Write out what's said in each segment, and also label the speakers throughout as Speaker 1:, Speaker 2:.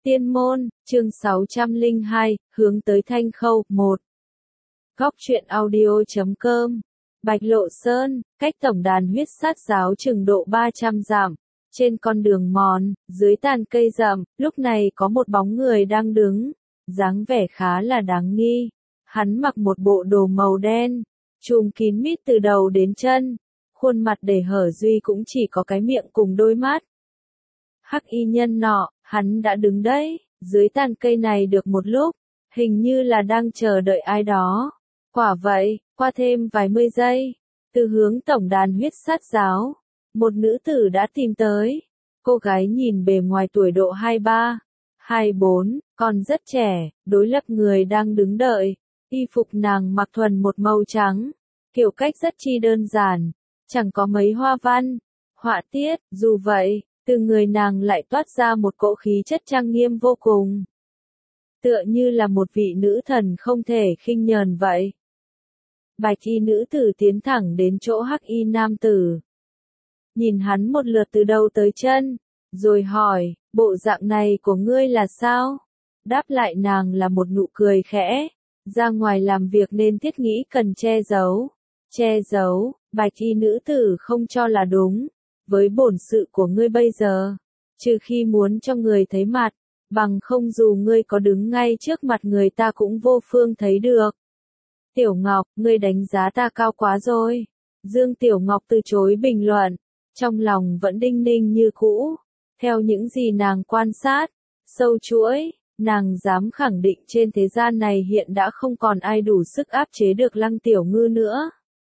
Speaker 1: Tiên môn, chương 602, hướng tới Thanh Khâu, 1. Góc truyện audio.com. Bạch Lộ Sơn, cách tổng đàn huyết sát giáo chừng độ 300 dặm. Trên con đường mòn, dưới tàn cây rậm, lúc này có một bóng người đang đứng, dáng vẻ khá là đáng nghi. Hắn mặc một bộ đồ màu đen, trùm kín mít từ đầu đến chân, khuôn mặt để hở duy cũng chỉ có cái miệng cùng đôi mắt. Hắc y nhân nọ, hắn đã đứng đấy, dưới tàn cây này được một lúc, hình như là đang chờ đợi ai đó. Quả vậy, qua thêm vài mươi giây, từ hướng tổng đàn huyết sát giáo, một nữ tử đã tìm tới. Cô gái nhìn bề ngoài tuổi độ 23, 24, còn rất trẻ, đối lập người đang đứng đợi. Y phục nàng mặc thuần một màu trắng, kiểu cách rất chi đơn giản, chẳng có mấy hoa văn, họa tiết, dù vậy, từ người nàng lại toát ra một cỗ khí chất trang nghiêm vô cùng. Tựa như là một vị nữ thần không thể khinh nhờn vậy. Bạch y nữ tử tiến thẳng đến chỗ hắc y nam tử. Nhìn hắn một lượt từ đầu tới chân, rồi hỏi, bộ dạng này của ngươi là sao? Đáp lại nàng là một nụ cười khẽ, ra ngoài làm việc nên thiết nghĩ cần che giấu. Che giấu, bạch y nữ tử không cho là đúng. Với bổn sự của ngươi bây giờ, trừ khi muốn cho người thấy mặt, bằng không dù ngươi có đứng ngay trước mặt người ta cũng vô phương thấy được. Tiểu Ngọc, ngươi đánh giá ta cao quá rồi. Dương Tiểu Ngọc từ chối bình luận, trong lòng vẫn đinh ninh như cũ. Theo những gì nàng quan sát, sâu chuỗi, nàng dám khẳng định trên thế gian này hiện đã không còn ai đủ sức áp chế được Lăng Tiểu Ngư nữa.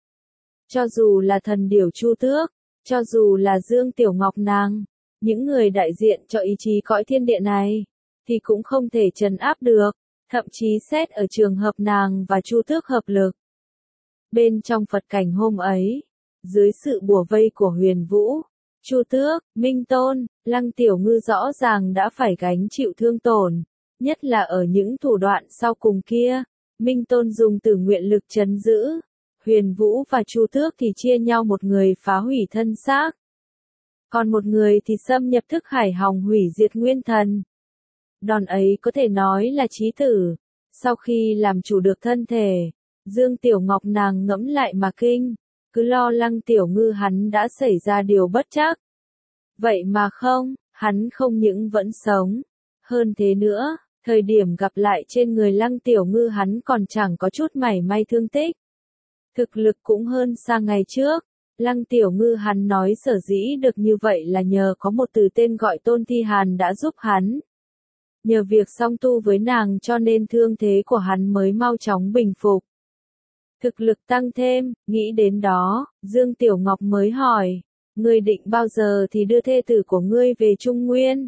Speaker 1: Cho dù là thần điểu Chu Tước, cho dù là Dương Tiểu Ngọc nàng, những người đại diện cho ý chí cõi thiên địa này, thì cũng không thể trấn áp được, thậm chí xét ở trường hợp nàng và Chu Tước hợp lực. Bên trong Phật cảnh hôm ấy, dưới sự bủa vây của Huyền Vũ, Chu Tước, Minh Tôn, Lăng Tiểu Ngư rõ ràng đã phải gánh chịu thương tổn, nhất là ở những thủ đoạn sau cùng kia. Minh Tôn dùng tử nguyện lực trấn giữ. Huyền Vũ và Chu Tước thì chia nhau một người phá hủy thân xác, còn một người thì xâm nhập thức hải hòng hủy diệt nguyên thần. Đòn ấy có thể nói là chí tử. Sau khi làm chủ được thân thể, Dương Tiểu Ngọc nàng ngẫm lại mà kinh, cứ lo Lăng Tiểu Ngư hắn đã xảy ra điều bất trắc. Vậy mà không, hắn không những vẫn sống. Hơn thế nữa, thời điểm gặp lại trên người Lăng Tiểu Ngư hắn còn chẳng có chút mảy may thương tích. Thực lực cũng hơn xa ngày trước. Lăng Tiểu Ngư hắn nói sở dĩ được như vậy là nhờ có một từ tên gọi Tôn Thi Hàn đã giúp hắn. Nhờ việc song tu với nàng cho nên thương thế của hắn mới mau chóng bình phục. Thực lực tăng thêm, nghĩ đến đó, Dương Tiểu Ngọc mới hỏi, ngươi định bao giờ thì đưa thê tử của ngươi về Trung Nguyên?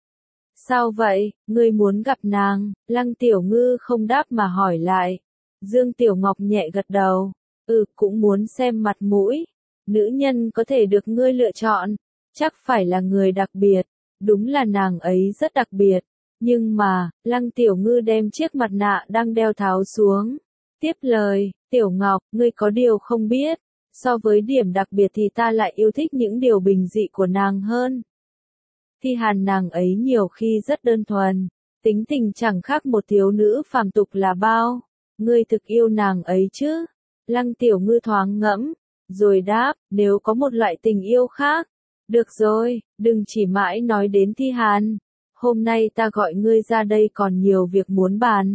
Speaker 1: Sao vậy, ngươi muốn gặp nàng? Lăng Tiểu Ngư không đáp mà hỏi lại. Dương Tiểu Ngọc nhẹ gật đầu. Cũng muốn xem mặt mũi. Nữ nhân có thể được ngươi lựa chọn, chắc phải là người đặc biệt. Đúng là nàng ấy rất đặc biệt. Nhưng mà, Lăng Tiểu Ngư đem chiếc mặt nạ đang đeo tháo xuống. Tiếp lời, Tiểu Ngọc, ngươi có điều không biết. So với điểm đặc biệt thì ta lại yêu thích những điều bình dị của nàng hơn. Thi Hàn nàng ấy nhiều khi rất đơn thuần. Tính tình chẳng khác một thiếu nữ phàm tục là bao. Ngươi thực yêu nàng ấy chứ? Lăng Tiểu Ngư thoáng ngẫm, rồi đáp, nếu có một loại tình yêu khác. Được rồi, đừng chỉ mãi nói đến Thi Hàn. Hôm nay ta gọi ngươi ra đây còn nhiều việc muốn bàn.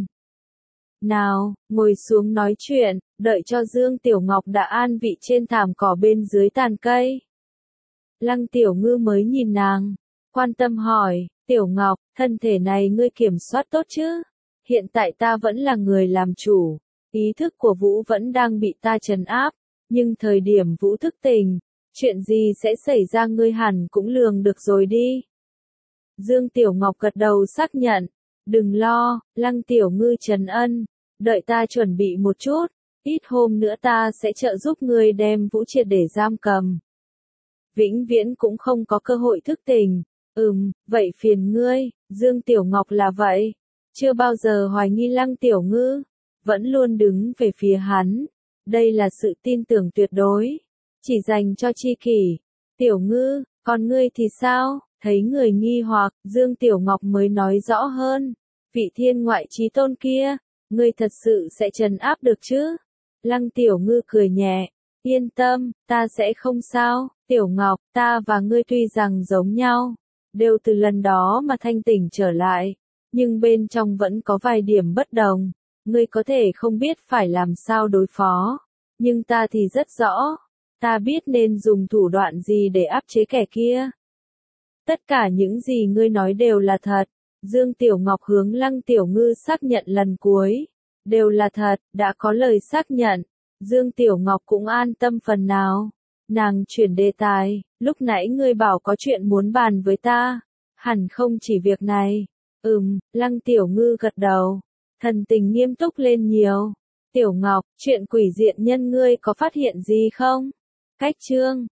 Speaker 1: Nào, ngồi xuống nói chuyện, đợi cho Dương Tiểu Ngọc đã an vị trên thảm cỏ bên dưới tàn cây. Lăng Tiểu Ngư mới nhìn nàng, quan tâm hỏi, Tiểu Ngọc, thân thể này ngươi kiểm soát tốt chứ? Hiện tại ta vẫn là người làm chủ. Ý thức của Vũ vẫn đang bị ta trấn áp, nhưng thời điểm Vũ thức tỉnh, chuyện gì sẽ xảy ra ngươi hẳn cũng lường được rồi đi. Dương Tiểu Ngọc gật đầu xác nhận, đừng lo, Lăng Tiểu Ngư trấn ân, đợi ta chuẩn bị một chút, ít hôm nữa ta sẽ trợ giúp ngươi đem Vũ triệt để giam cầm. Vĩnh viễn cũng không có cơ hội thức tỉnh, vậy phiền ngươi, Dương Tiểu Ngọc là vậy, chưa bao giờ hoài nghi Lăng Tiểu Ngư. Vẫn luôn đứng về phía hắn. Đây là sự tin tưởng tuyệt đối. Chỉ dành cho tri kỷ. Tiểu Ngư, còn ngươi thì sao? Thấy người nghi hoặc, Dương Tiểu Ngọc mới nói rõ hơn. Vị thiên ngoại chí tôn kia, ngươi thật sự sẽ trấn áp được chứ? Lăng Tiểu Ngư cười nhẹ. Yên tâm, ta sẽ không sao. Tiểu Ngọc, ta và ngươi tuy rằng giống nhau, đều từ lần đó mà thanh tỉnh trở lại, nhưng bên trong vẫn có vài điểm bất đồng. Ngươi có thể không biết phải làm sao đối phó, nhưng ta thì rất rõ. Ta biết nên dùng thủ đoạn gì để áp chế kẻ kia. Tất cả những gì ngươi nói đều là thật. Dương Tiểu Ngọc hướng Lăng Tiểu Ngư xác nhận lần cuối. Đều là thật, đã có lời xác nhận. Dương Tiểu Ngọc cũng an tâm phần nào. Nàng chuyển đề tài, lúc nãy ngươi bảo có chuyện muốn bàn với ta. Hẳn không chỉ việc này. Lăng Tiểu Ngư gật đầu. Thần tình nghiêm túc lên nhiều. Tiểu Ngọc, chuyện quỷ diện nhân ngươi có phát hiện gì không? Cách chương